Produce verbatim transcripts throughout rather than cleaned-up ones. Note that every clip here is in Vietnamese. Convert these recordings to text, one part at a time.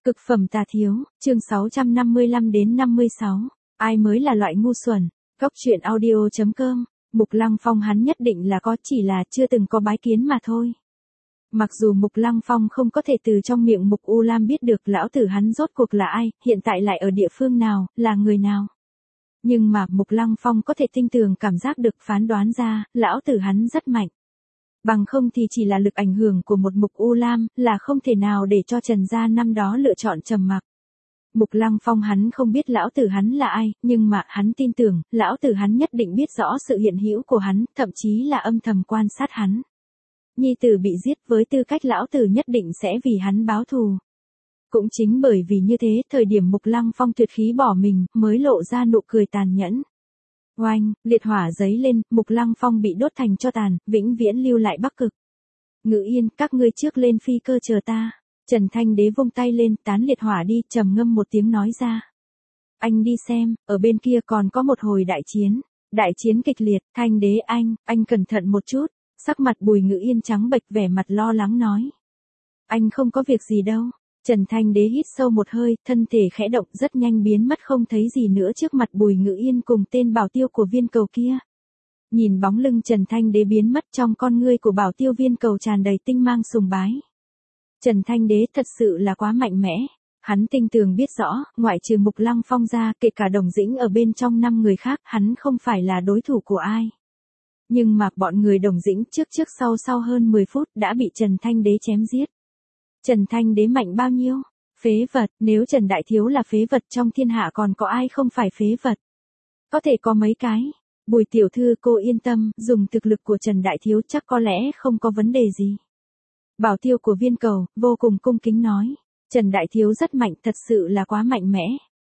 Cực phẩm tà thiếu, chương sáu trăm năm mươi lăm đến năm mươi sáu. Ai mới là loại ngu xuẩn? Góc truyện audio chấm com. Mục Lăng Phong hắn nhất định là có, chỉ là chưa từng có bái kiến mà thôi. Mặc dù Mục Lăng Phong không có thể từ trong miệng Mục U Lam biết được lão tử hắn rốt cuộc là ai, hiện tại lại ở địa phương nào, là người nào. Nhưng mà Mục Lăng Phong có thể tinh tường cảm giác được, phán đoán ra, lão tử hắn rất mạnh. Bằng không thì chỉ là lực ảnh hưởng của một Mục U Lam, là không thể nào để cho Trần gia năm đó lựa chọn trầm mặc. Mục Lăng Phong hắn không biết lão tử hắn là ai, nhưng mà hắn tin tưởng, lão tử hắn nhất định biết rõ sự hiện hữu của hắn, thậm chí là âm thầm quan sát hắn. Nhi tử bị giết, với tư cách lão tử nhất định sẽ vì hắn báo thù. Cũng chính bởi vì như thế, thời điểm Mục Lăng Phong tuyệt khí bỏ mình, mới lộ ra nụ cười tàn nhẫn. Oanh, liệt hỏa giấy lên, Mục Lăng Phong bị đốt thành tro tàn, vĩnh viễn lưu lại Bắc Cực. Ngự Yên, các ngươi trước lên phi cơ chờ ta. Trần Thanh Đế vung tay lên, tán liệt hỏa đi, trầm ngâm một tiếng nói ra. Anh đi xem, ở bên kia còn có một hồi đại chiến. Đại chiến kịch liệt, Thanh Đế anh, anh cẩn thận một chút. Sắc mặt Bùi Ngự Yên trắng bệch, vẻ mặt lo lắng nói. Anh không có việc gì đâu. Trần Thanh Đế hít sâu một hơi, thân thể khẽ động, rất nhanh biến mất không thấy gì nữa trước mặt Bùi Ngự Yên cùng tên bảo tiêu của viên cầu kia. Nhìn bóng lưng Trần Thanh Đế biến mất, trong con ngươi của bảo tiêu viên cầu tràn đầy tinh mang sùng bái. Trần Thanh Đế thật sự là quá mạnh mẽ. Hắn tinh tường biết rõ, ngoại trừ Mục Lăng Phong ra, kể cả Đồng Dĩnh ở bên trong năm người khác, hắn không phải là đối thủ của ai. Nhưng mà bọn người Đồng Dĩnh trước trước sau sau hơn mười phút đã bị Trần Thanh Đế chém giết. Trần Thanh Đế mạnh bao nhiêu? Phế vật, nếu Trần Đại Thiếu là phế vật, trong thiên hạ còn có ai không phải phế vật? Có thể có mấy cái. Bùi tiểu thư cô yên tâm, dùng thực lực của Trần Đại Thiếu chắc có lẽ không có vấn đề gì. Bảo tiêu của viên cầu, vô cùng cung kính nói. Trần Đại Thiếu rất mạnh, thật sự là quá mạnh mẽ.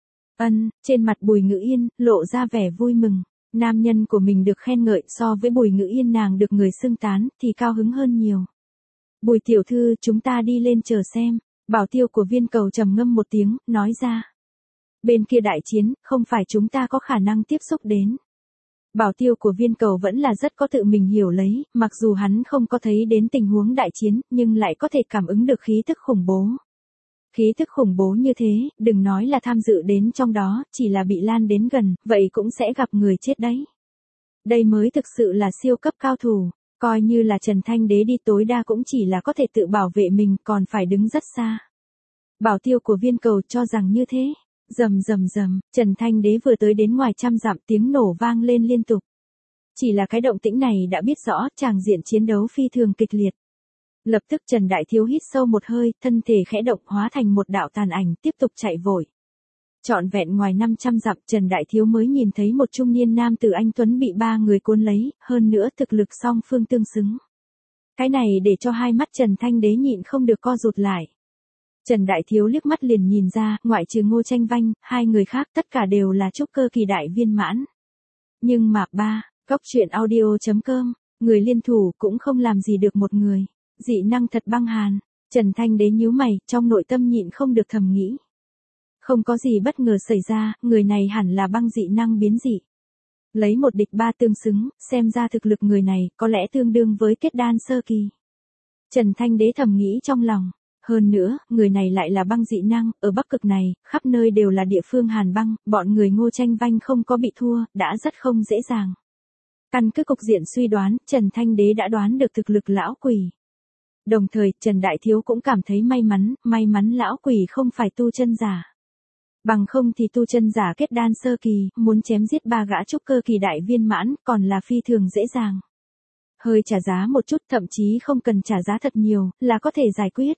Ân, trên mặt Bùi Ngự Yên, lộ ra vẻ vui mừng. Nam nhân của mình được khen ngợi, so với Bùi Ngự Yên nàng được người xưng tán, thì cao hứng hơn nhiều. Bùi tiểu thư, chúng ta đi lên chờ xem. Bảo tiêu của viên cầu trầm ngâm một tiếng, nói ra. Bên kia đại chiến, không phải chúng ta có khả năng tiếp xúc đến. Bảo tiêu của viên cầu vẫn là rất có tự mình hiểu lấy, mặc dù hắn không có thấy đến tình huống đại chiến, nhưng lại có thể cảm ứng được khí thức khủng bố. Khí thức khủng bố như thế, đừng nói là tham dự đến trong đó, chỉ là bị lan đến gần, vậy cũng sẽ gặp người chết đấy. Đây mới thực sự là siêu cấp cao thủ, coi như là Trần Thanh Đế đi tối đa cũng chỉ là có thể tự bảo vệ mình, còn phải đứng rất xa. Bảo tiêu của viên cầu cho rằng như thế. Rầm rầm rầm, Trần Thanh Đế vừa tới đến ngoài trăm dặm, tiếng nổ vang lên liên tục. Chỉ là cái động tĩnh này đã biết rõ, tràng diện chiến đấu phi thường kịch liệt. Lập tức Trần Đại Thiếu hít sâu một hơi, thân thể khẽ động hóa thành một đạo tàn ảnh, tiếp tục chạy vội. Trọn vẹn ngoài năm trăm dặm, Trần Đại Thiếu mới nhìn thấy một trung niên nam tử anh tuấn bị ba người cuốn lấy, hơn nữa thực lực song phương tương xứng. Cái này để cho hai mắt Trần Thanh Đế nhịn không được co rụt lại. Trần Đại Thiếu liếc mắt liền nhìn ra, ngoại trừ Ngô Tranh Vanh, hai người khác tất cả đều là trúc cơ kỳ đại viên mãn. Nhưng mà ba, góc truyện audio chấm com, người liên thủ cũng không làm gì được một người. Dị năng thật băng hàn. Trần Thanh Đế nhíu mày, trong nội tâm nhịn không được thầm nghĩ. Không có gì bất ngờ xảy ra, người này hẳn là băng dị năng biến dị. Lấy một địch ba tương xứng, xem ra thực lực người này có lẽ tương đương với kết đan sơ kỳ. Trần Thanh Đế thầm nghĩ trong lòng. Hơn nữa, người này lại là băng dị năng, ở Bắc Cực này, khắp nơi đều là địa phương hàn băng, bọn người Ngô Tranh Vanh không có bị thua, đã rất không dễ dàng. Căn cứ cục diện suy đoán, Trần Thanh Đế đã đoán được thực lực lão quỷ. Đồng thời, Trần Đại Thiếu cũng cảm thấy may mắn, may mắn lão quỷ không phải tu chân giả. Bằng không thì tu chân giả kết đan sơ kỳ, muốn chém giết ba gã trúc cơ kỳ đại viên mãn, còn là phi thường dễ dàng. Hơi trả giá một chút, thậm chí không cần trả giá thật nhiều, là có thể giải quyết.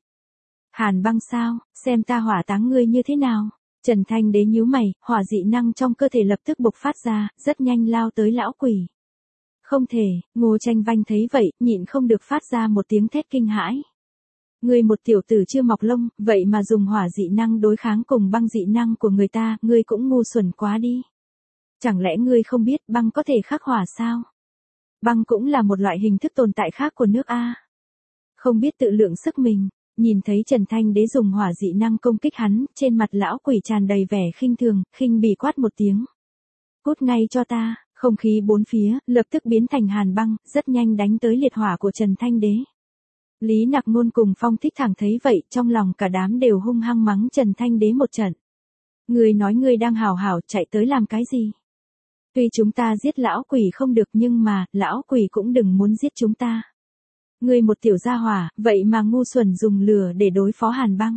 Hàn băng sao, xem ta hỏa táng ngươi như thế nào. Trần Thanh Đế nhíu mày, hỏa dị năng trong cơ thể lập tức bộc phát ra, rất nhanh lao tới lão quỷ. Không thể, Ngô Tranh Vanh thấy vậy, nhịn không được phát ra một tiếng thét kinh hãi. Ngươi một tiểu tử chưa mọc lông, vậy mà dùng hỏa dị năng đối kháng cùng băng dị năng của người ta, ngươi cũng ngu xuẩn quá đi. Chẳng lẽ ngươi không biết băng có thể khắc hỏa sao? Băng cũng là một loại hình thức tồn tại khác của nước A. Không biết tự lượng sức mình. Nhìn thấy Trần Thanh Đế dùng hỏa dị năng công kích hắn, trên mặt lão quỷ tràn đầy vẻ khinh thường, khinh bỉ quát một tiếng. Cút ngay cho ta, không khí bốn phía, lập tức biến thành hàn băng, rất nhanh đánh tới liệt hỏa của Trần Thanh Đế. Lý Nặc Ngôn cùng Phong Thích Thẳng thấy vậy, trong lòng cả đám đều hung hăng mắng Trần Thanh Đế một trận. Ngươi nói ngươi đang hào hào chạy tới làm cái gì? Tuy chúng ta giết lão quỷ không được nhưng mà, lão quỷ cũng đừng muốn giết chúng ta. Ngươi một tiểu gia hỏa, vậy mà ngu xuẩn dùng lửa để đối phó Hàn Băng.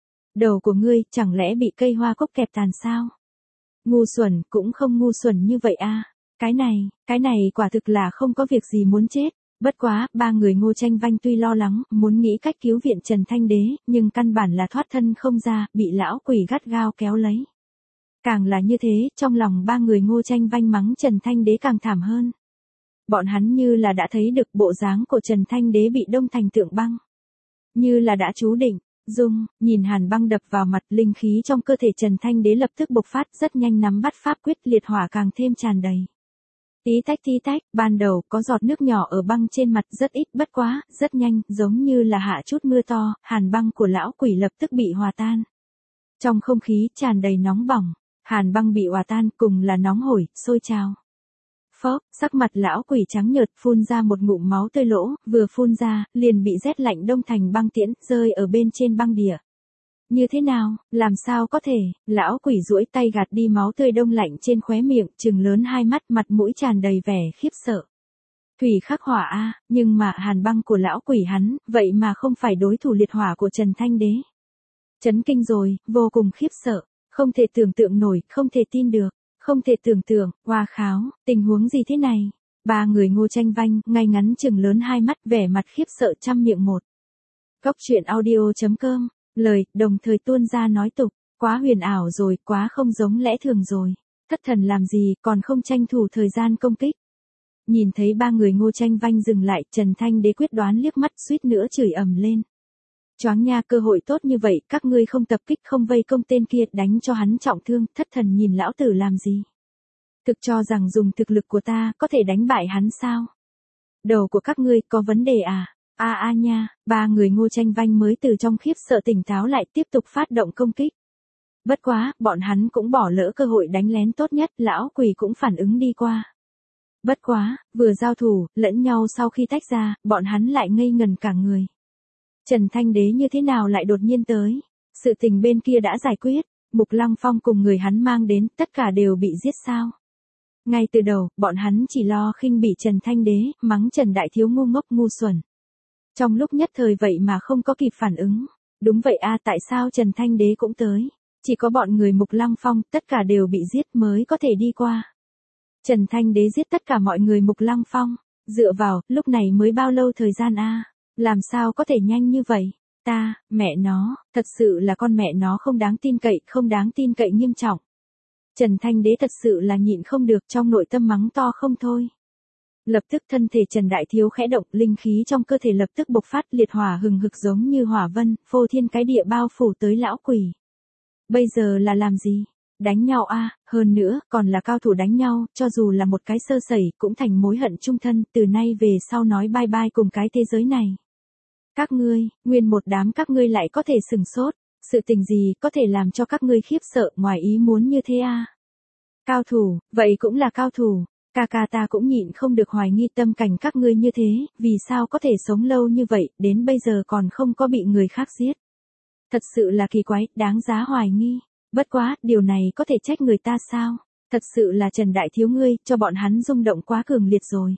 Đầu của ngươi, chẳng lẽ bị cây hoa cúc kẹp tàn sao? Ngu xuẩn, cũng không ngu xuẩn như vậy a. Cái này, cái này quả thực là không có việc gì muốn chết. Bất quá, ba người Ngô Tranh Vanh tuy lo lắng, muốn nghĩ cách cứu viện Trần Thanh Đế, nhưng căn bản là thoát thân không ra, bị lão quỷ gắt gao kéo lấy. Càng là như thế, trong lòng ba người Ngô Tranh Vanh mắng Trần Thanh Đế càng thảm hơn. Bọn hắn như là đã thấy được bộ dáng của Trần Thanh Đế bị đông thành tượng băng. Như là đã chú định, dung, nhìn Hàn Băng đập vào mặt, linh khí trong cơ thể Trần Thanh Đế lập tức bộc phát, rất nhanh nắm bắt pháp quyết, liệt hỏa càng thêm tràn đầy. Tí tách tí tách, ban đầu có giọt nước nhỏ ở băng trên mặt rất ít, bất quá, rất nhanh, giống như là hạ chút mưa to, Hàn Băng của lão quỷ lập tức bị hòa tan. Trong không khí tràn đầy nóng bỏng, Hàn Băng bị hòa tan cùng là nóng hổi, sôi trào. Phốc, sắc mặt lão quỷ trắng nhợt, phun ra một ngụm máu tươi lỗ, vừa phun ra, liền bị rét lạnh đông thành băng tiễn, rơi ở bên trên băng địa. Như thế nào, làm sao có thể, lão quỷ duỗi tay gạt đi máu tươi đông lạnh trên khóe miệng, trừng lớn hai mắt, mặt mũi tràn đầy vẻ khiếp sợ. Thủy khắc hỏa a, nhưng mà Hàn Băng của lão quỷ hắn, vậy mà không phải đối thủ liệt hỏa của Trần Thanh Đế. Chấn kinh rồi, vô cùng khiếp sợ, không thể tưởng tượng nổi, không thể tin được, không thể tưởng tượng, hoa kháo, tình huống gì thế này? Ba người Ngô Tranh Vanh, ngay ngắn trừng lớn hai mắt, vẻ mặt khiếp sợ trăm miệng một. Cốc truyện audio chấm com, lời, đồng thời tuôn ra nói tục, quá huyền ảo rồi, quá không giống lẽ thường rồi. Thất thần làm gì, còn không tranh thủ thời gian công kích. Nhìn thấy ba người Ngô Tranh Vanh dừng lại, Trần Thanh Đế quyết đoán liếc mắt, suýt nữa chửi ầm lên. Choáng nha, cơ hội tốt như vậy, các ngươi không tập kích không vây công tên kia, đánh cho hắn trọng thương, thất thần nhìn lão tử làm gì? Thực cho rằng dùng thực lực của ta, có thể đánh bại hắn sao? Đầu của các ngươi có vấn đề à? A a nha, ba người Ngô Tranh Vanh mới từ trong khiếp sợ tỉnh táo lại, tiếp tục phát động công kích. Bất quá, bọn hắn cũng bỏ lỡ cơ hội đánh lén tốt nhất, lão quỷ cũng phản ứng đi qua. Bất quá, vừa giao thủ, lẫn nhau sau khi tách ra, bọn hắn lại ngây ngần cả người. Trần Thanh Đế như thế nào lại đột nhiên tới? Sự tình bên kia đã giải quyết, Mục Lăng Phong cùng người hắn mang đến, tất cả đều bị giết sao? Ngay từ đầu, bọn hắn chỉ lo khinh bỉ Trần Thanh Đế, mắng Trần Đại Thiếu ngu ngốc ngu xuẩn. Trong lúc nhất thời vậy mà không có kịp phản ứng. Đúng vậy a, tại sao Trần Thanh Đế cũng tới? Chỉ có bọn người Mục Lăng Phong, tất cả đều bị giết mới có thể đi qua. Trần Thanh Đế giết tất cả mọi người Mục Lăng Phong. Dựa vào, lúc này mới bao lâu thời gian a? Làm sao có thể nhanh như vậy? Ta, mẹ nó, thật sự là con mẹ nó không đáng tin cậy, không đáng tin cậy nghiêm trọng. Trần Thanh Đế thật sự là nhịn không được, trong nội tâm mắng to không thôi. Lập tức thân thể Trần Đại Thiếu khẽ động, linh khí trong cơ thể lập tức bộc phát, liệt hỏa hừng hực giống như hỏa vân, phô thiên cái địa bao phủ tới lão quỷ. Bây giờ là làm gì? Đánh nhau a, hơn nữa, còn là cao thủ đánh nhau, cho dù là một cái sơ sẩy, cũng thành mối hận chung thân, từ nay về sau nói bye bye cùng cái thế giới này. Các ngươi, nguyên một đám các ngươi lại có thể sừng sốt, sự tình gì có thể làm cho các ngươi khiếp sợ ngoài ý muốn như thế a? Cao thủ, vậy cũng là cao thủ, ca ca ta cũng nhịn không được hoài nghi tâm cảnh các ngươi như thế, vì sao có thể sống lâu như vậy, đến bây giờ còn không có bị người khác giết. Thật sự là kỳ quái, đáng giá hoài nghi, bất quá, điều này có thể trách người ta sao? Thật sự là Trần Đại Thiếu ngươi, cho bọn hắn rung động quá cường liệt rồi.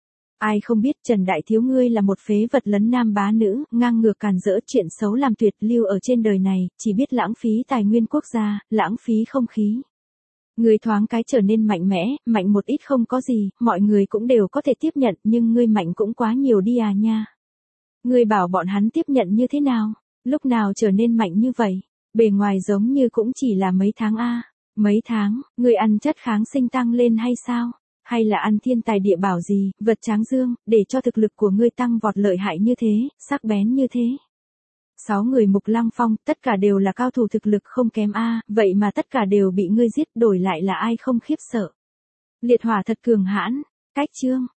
Ai không biết Trần Đại Thiếu ngươi là một phế vật lấn nam bá nữ, ngang ngược càn rỡ, chuyện xấu làm tuyệt lưu ở trên đời này, chỉ biết lãng phí tài nguyên quốc gia, lãng phí không khí. Ngươi thoáng cái trở nên mạnh mẽ, mạnh một ít không có gì, mọi người cũng đều có thể tiếp nhận, nhưng ngươi mạnh cũng quá nhiều đi à nha. Ngươi bảo bọn hắn tiếp nhận như thế nào? Lúc nào trở nên mạnh như vậy? Bề ngoài giống như cũng chỉ là mấy tháng a. Mấy tháng, ngươi ăn chất kháng sinh tăng lên hay sao? Hay là ăn thiên tài địa bảo gì, vật tráng dương, để cho thực lực của ngươi tăng vọt lợi hại như thế, sắc bén như thế. Sáu người Mục Lăng Phong, tất cả đều là cao thủ thực lực không kém a, vậy mà tất cả đều bị ngươi giết, đổi lại là ai không khiếp sợ. Liệt hỏa thật cường hãn, cách chương.